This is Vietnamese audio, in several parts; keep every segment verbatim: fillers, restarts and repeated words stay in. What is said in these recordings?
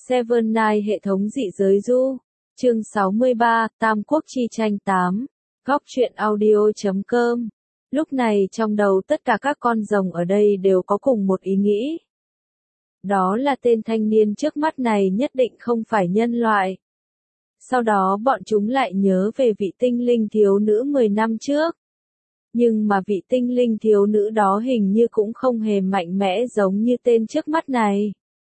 Seven Nine hệ thống dị giới du. Chương sáu mươi ba, Tam Quốc chi tranh tám. Góc truyện audio chấm com. Lúc này trong đầu tất cả các con rồng ở đây đều có cùng một ý nghĩ. Đó là tên thanh niên trước mắt này nhất định không phải nhân loại. Sau đó bọn chúng lại nhớ về vị tinh linh thiếu nữ mười năm trước. Nhưng mà vị tinh linh thiếu nữ đó hình như cũng không hề mạnh mẽ giống như tên trước mắt này.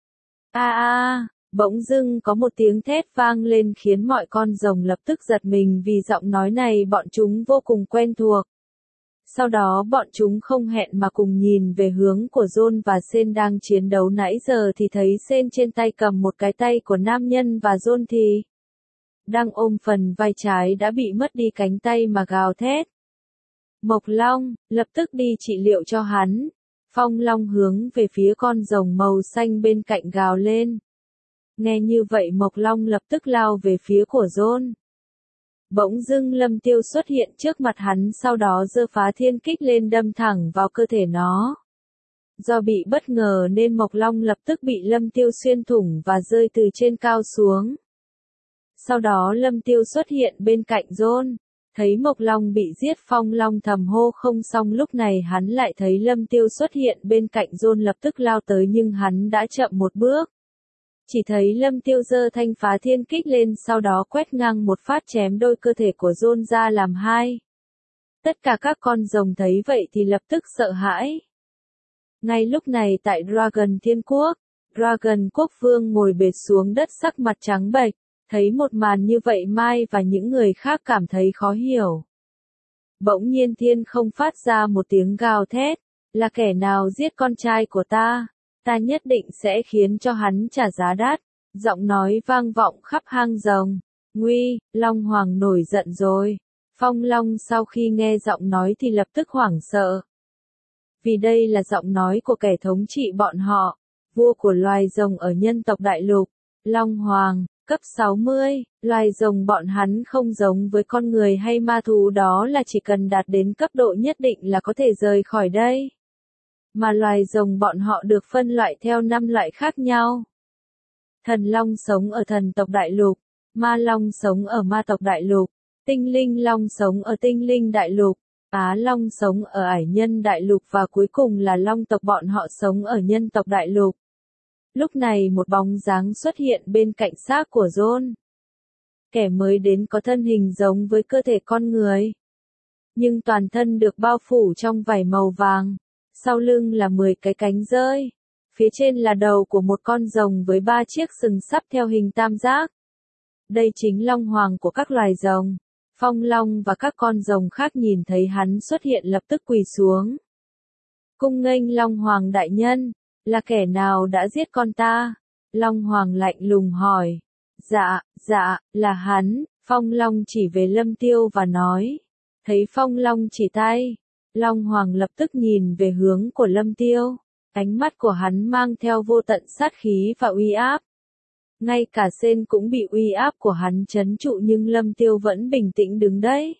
A a, bỗng dưng có một tiếng thét vang lên khiến mọi con rồng lập tức giật mình vì giọng nói này bọn chúng vô cùng quen thuộc. Sau đó bọn chúng không hẹn mà cùng nhìn về hướng của John và Sen đang chiến đấu nãy giờ thì thấy Sen trên tay cầm một cái tay của nam nhân và John thì đang ôm phần vai trái đã bị mất đi cánh tay mà gào thét. Mộc Long, lập tức đi trị liệu cho hắn. Phong Long hướng về phía con rồng màu xanh bên cạnh gào lên. Nghe như vậy Mộc Long lập tức lao về phía của John. Bỗng dưng Lâm Tiêu xuất hiện trước mặt hắn, sau đó giơ phá thiên kích lên đâm thẳng vào cơ thể nó. Do bị bất ngờ nên Mộc Long lập tức bị Lâm Tiêu xuyên thủng và rơi từ trên cao xuống. Sau đó Lâm Tiêu xuất hiện bên cạnh John. Thấy Mộc Long bị giết, Phong Long thầm hô không, xong lúc này hắn lại thấy Lâm Tiêu xuất hiện bên cạnh John lập tức lao tới nhưng hắn đã chậm một bước. Chỉ thấy Lâm Tiêu giơ thanh phá thiên kích lên, sau đó quét ngang một phát chém đôi cơ thể của John ra làm hai. Tất cả các con rồng thấy vậy thì lập tức sợ hãi. Ngay lúc này tại Dragon Thiên Quốc, Dragon Quốc Vương ngồi bệt xuống đất sắc mặt trắng bệch. Thấy một màn như vậy Mai và những người khác cảm thấy khó hiểu. Bỗng nhiên Thiên Không phát ra một tiếng gào thét, là kẻ nào giết con trai của ta, ta nhất định sẽ khiến cho hắn trả giá đắt. Giọng nói vang vọng khắp hang rồng. Nguy, Long Hoàng nổi giận rồi. Phong Long sau khi nghe giọng nói thì lập tức hoảng sợ. Vì đây là giọng nói của kẻ thống trị bọn họ, vua của loài rồng ở nhân tộc đại lục, Long Hoàng. Cấp sáu mươi, loài rồng bọn hắn không giống với con người hay ma thú, đó là chỉ cần đạt đến cấp độ nhất định là có thể rời khỏi đây. Mà loài rồng bọn họ được phân loại theo năm loại khác nhau. Thần Long sống ở thần tộc đại lục, Ma Long sống ở ma tộc đại lục, Tinh Linh Long sống ở tinh linh đại lục, Á Long sống ở ải nhân đại lục và cuối cùng là Long tộc bọn họ sống ở nhân tộc đại lục. Lúc này một bóng dáng xuất hiện bên cạnh xác của John. Kẻ mới đến có thân hình giống với cơ thể con người, nhưng toàn thân được bao phủ trong vải màu vàng. Sau lưng là mười cái cánh rơi. Phía trên là đầu của một con rồng với ba chiếc sừng sắp theo hình tam giác. Đây chính Long Hoàng của các loài rồng. Phong Long và các con rồng khác nhìn thấy hắn xuất hiện lập tức quỳ xuống. Cung nghênh Long Hoàng đại nhân. Là kẻ nào đã giết con ta? Long Hoàng lạnh lùng hỏi. Dạ, dạ, là hắn. Phong Long chỉ về Lâm Tiêu và nói. Thấy Phong Long chỉ tay, Long Hoàng lập tức nhìn về hướng của Lâm Tiêu. Ánh mắt của hắn mang theo vô tận sát khí và uy áp. Ngay cả Sen cũng bị uy áp của hắn trấn trụ nhưng Lâm Tiêu vẫn bình tĩnh đứng đấy.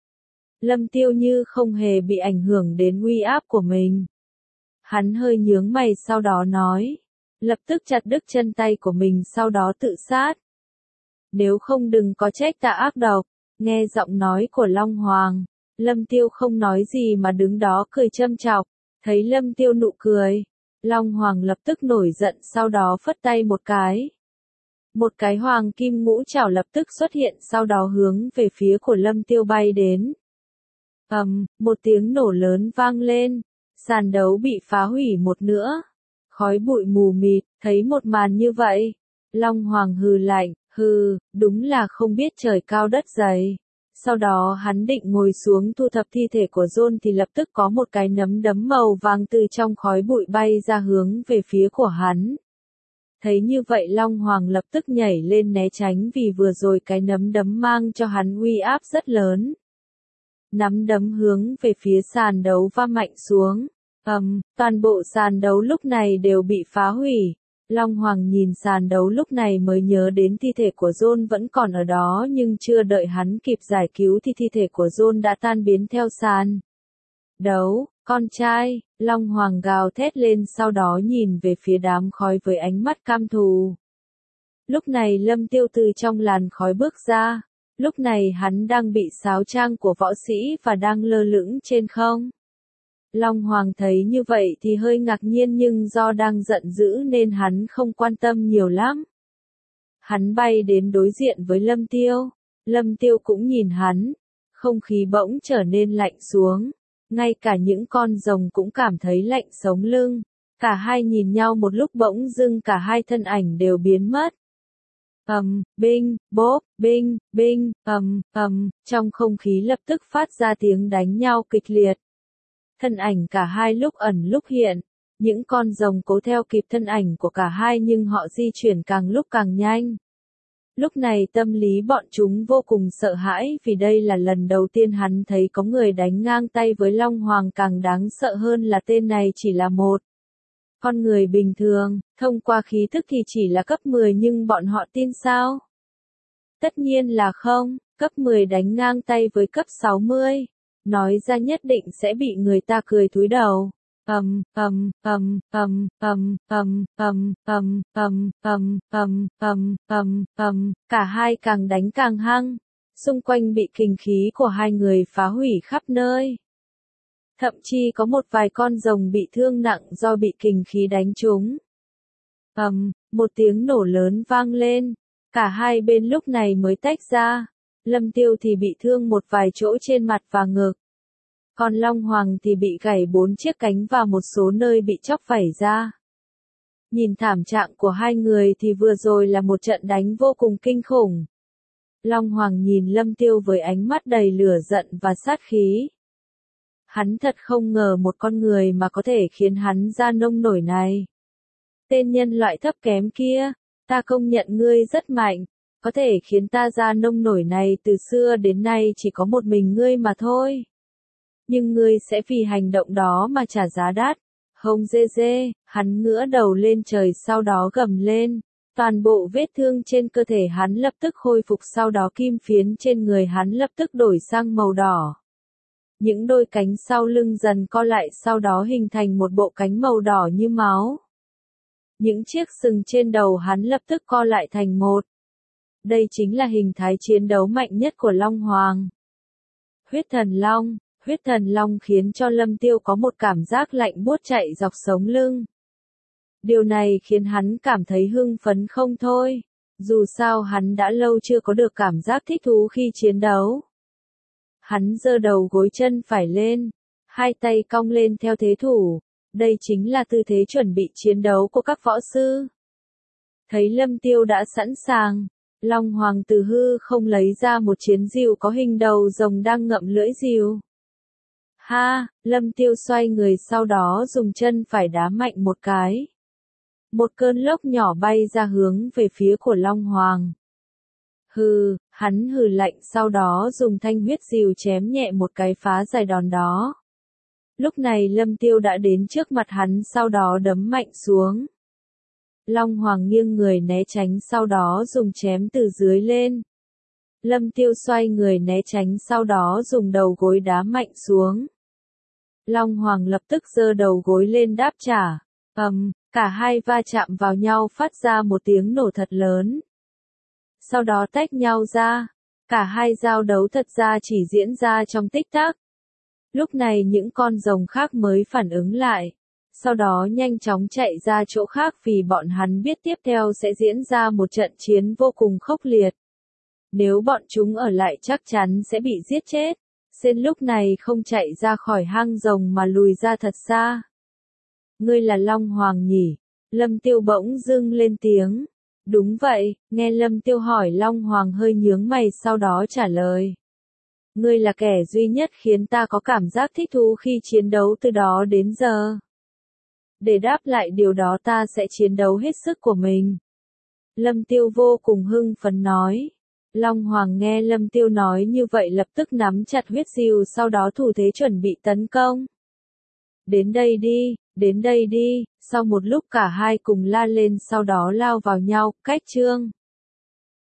Lâm Tiêu như không hề bị ảnh hưởng đến uy áp của mình. Hắn hơi nhướng mày sau đó nói. Lập tức chặt đứt chân tay của mình sau đó tự sát. Nếu không đừng có trách ta ác độc. Nghe giọng nói của Long Hoàng, Lâm Tiêu không nói gì mà đứng đó cười châm chọc. Thấy Lâm Tiêu nụ cười, Long Hoàng lập tức nổi giận sau đó phất tay một cái. Một cái hoàng kim ngũ trảo lập tức xuất hiện sau đó hướng về phía của Lâm Tiêu bay đến. ầm, um, một tiếng nổ lớn vang lên. Sàn đấu bị phá hủy một nữa. Khói bụi mù mịt, thấy một màn như vậy. Long Hoàng hừ lạnh, hừ, đúng là không biết trời cao đất dày. Sau đó hắn định ngồi xuống thu thập thi thể của John thì lập tức có một cái nấm đấm màu vàng từ trong khói bụi bay ra hướng về phía của hắn. Thấy như vậy Long Hoàng lập tức nhảy lên né tránh vì vừa rồi cái nấm đấm mang cho hắn uy áp rất lớn. Nắm đấm hướng về phía sàn đấu va mạnh xuống. ầm, um, toàn bộ sàn đấu lúc này đều bị phá hủy. Long Hoàng nhìn sàn đấu lúc này mới nhớ đến thi thể của John vẫn còn ở đó nhưng chưa đợi hắn kịp giải cứu thì thi thể của John đã tan biến theo sàn đấu. Con trai, Long Hoàng gào thét lên sau đó nhìn về phía đám khói với ánh mắt cam thù. Lúc này Lâm Tiêu từ trong làn khói bước ra, lúc này hắn đang bị sáo trang của võ sĩ và đang lơ lửng trên không. Long Hoàng thấy như vậy thì hơi ngạc nhiên nhưng do đang giận dữ nên hắn không quan tâm nhiều lắm. Hắn bay đến đối diện với Lâm Tiêu, Lâm Tiêu cũng nhìn hắn, không khí bỗng trở nên lạnh xuống, ngay cả những con rồng cũng cảm thấy lạnh sống lưng, cả hai nhìn nhau một lúc bỗng dưng cả hai thân ảnh đều biến mất. Ầm, binh, bốp, binh, binh, ầm, ầm, trong không khí lập tức phát ra tiếng đánh nhau kịch liệt. Thân ảnh cả hai lúc ẩn lúc hiện, những con rồng cố theo kịp thân ảnh của cả hai nhưng họ di chuyển càng lúc càng nhanh. Lúc này tâm lý bọn chúng vô cùng sợ hãi vì đây là lần đầu tiên hắn thấy có người đánh ngang tay với Long Hoàng, càng đáng sợ hơn là tên này chỉ là một con người bình thường, thông qua khí thức thì chỉ là cấp mười nhưng bọn họ tin sao? Tất nhiên là không, cấp mười đánh ngang tay với cấp sáu mươi, nói ra nhất định sẽ bị người ta cười thúi đầu. Ầm, ầm, ầm, ầm, ầm, ầm, ầm, ầm, ầm, ầm, ầm, ầm, ầm, ầm, cả hai càng đánh càng hăng, xung quanh bị kình khí của hai người phá hủy khắp nơi. Thậm chí có một vài con rồng bị thương nặng do bị kình khí đánh trúng. Ầm, một tiếng nổ lớn vang lên, cả hai bên lúc này mới tách ra. Lâm Tiêu thì bị thương một vài chỗ trên mặt và ngực. Còn Long Hoàng thì bị gãy bốn chiếc cánh và một số nơi bị chóc vảy ra. Nhìn thảm trạng của hai người thì vừa rồi là một trận đánh vô cùng kinh khủng. Long Hoàng nhìn Lâm Tiêu với ánh mắt đầy lửa giận và sát khí. Hắn thật không ngờ một con người mà có thể khiến hắn ra nông nổi này. Tên nhân loại thấp kém kia, ta công nhận ngươi rất mạnh, có thể khiến ta ra nông nổi này từ xưa đến nay chỉ có một mình ngươi mà thôi. Nhưng ngươi sẽ vì hành động đó mà trả giá đắt. Hông dê dê, hắn ngửa đầu lên trời sau đó gầm lên. Toàn bộ vết thương trên cơ thể hắn lập tức khôi phục, sau đó kim phiến trên người hắn lập tức đổi sang màu đỏ. Những đôi cánh sau lưng dần co lại sau đó hình thành một bộ cánh màu đỏ như máu. Những chiếc sừng trên đầu hắn lập tức co lại thành một. Đây chính là hình thái chiến đấu mạnh nhất của Long Hoàng. Huyết Thần Long. Huyết Thần Long khiến cho Lâm Tiêu có một cảm giác lạnh buốt chạy dọc sống lưng. Điều này khiến hắn cảm thấy hưng phấn không thôi. Dù sao hắn đã lâu chưa có được cảm giác thích thú khi chiến đấu. Hắn giơ đầu gối chân phải lên, hai tay cong lên theo thế thủ. Đây chính là tư thế chuẩn bị chiến đấu của các võ sư. Thấy Lâm Tiêu đã sẵn sàng, Long Hoàng từ hư không lấy ra một chiến diều có hình đầu rồng đang ngậm lưỡi diều. Ha, Lâm Tiêu xoay người sau đó dùng chân phải đá mạnh một cái. Một cơn lốc nhỏ bay ra hướng về phía của Long Hoàng. Hừ, hắn hừ lạnh sau đó dùng thanh huyết diều chém nhẹ một cái phá giải đòn đó. Lúc này Lâm Tiêu đã đến trước mặt hắn sau đó đấm mạnh xuống. Long Hoàng nghiêng người né tránh sau đó dùng chém từ dưới lên. Lâm Tiêu xoay người né tránh sau đó dùng đầu gối đá mạnh xuống. Long Hoàng lập tức giơ đầu gối lên đáp trả. Ầm, cả hai va chạm vào nhau phát ra một tiếng nổ thật lớn. Sau đó tách nhau ra. Cả hai giao đấu thật ra chỉ diễn ra trong tích tắc. Lúc này những con rồng khác mới phản ứng lại. Sau đó nhanh chóng chạy ra chỗ khác vì bọn hắn biết tiếp theo sẽ diễn ra một trận chiến vô cùng khốc liệt. Nếu bọn chúng ở lại chắc chắn sẽ bị giết chết. Sên lúc này không chạy ra khỏi hang rồng mà lùi ra thật xa. Ngươi là Long Hoàng nhỉ? Lâm Tiêu bỗng dưng lên tiếng. Đúng vậy, nghe Lâm Tiêu hỏi Long Hoàng hơi nhướng mày sau đó trả lời. Ngươi là kẻ duy nhất khiến ta có cảm giác thích thú khi chiến đấu từ đó đến giờ. Để đáp lại điều đó ta sẽ chiến đấu hết sức của mình. Lâm Tiêu vô cùng hưng phấn nói. Long Hoàng nghe Lâm Tiêu nói như vậy lập tức nắm chặt huyết diều sau đó thủ thế chuẩn bị tấn công. Đến đây đi, đến đây đi, sau một lúc cả hai cùng la lên sau đó lao vào nhau, cách chương.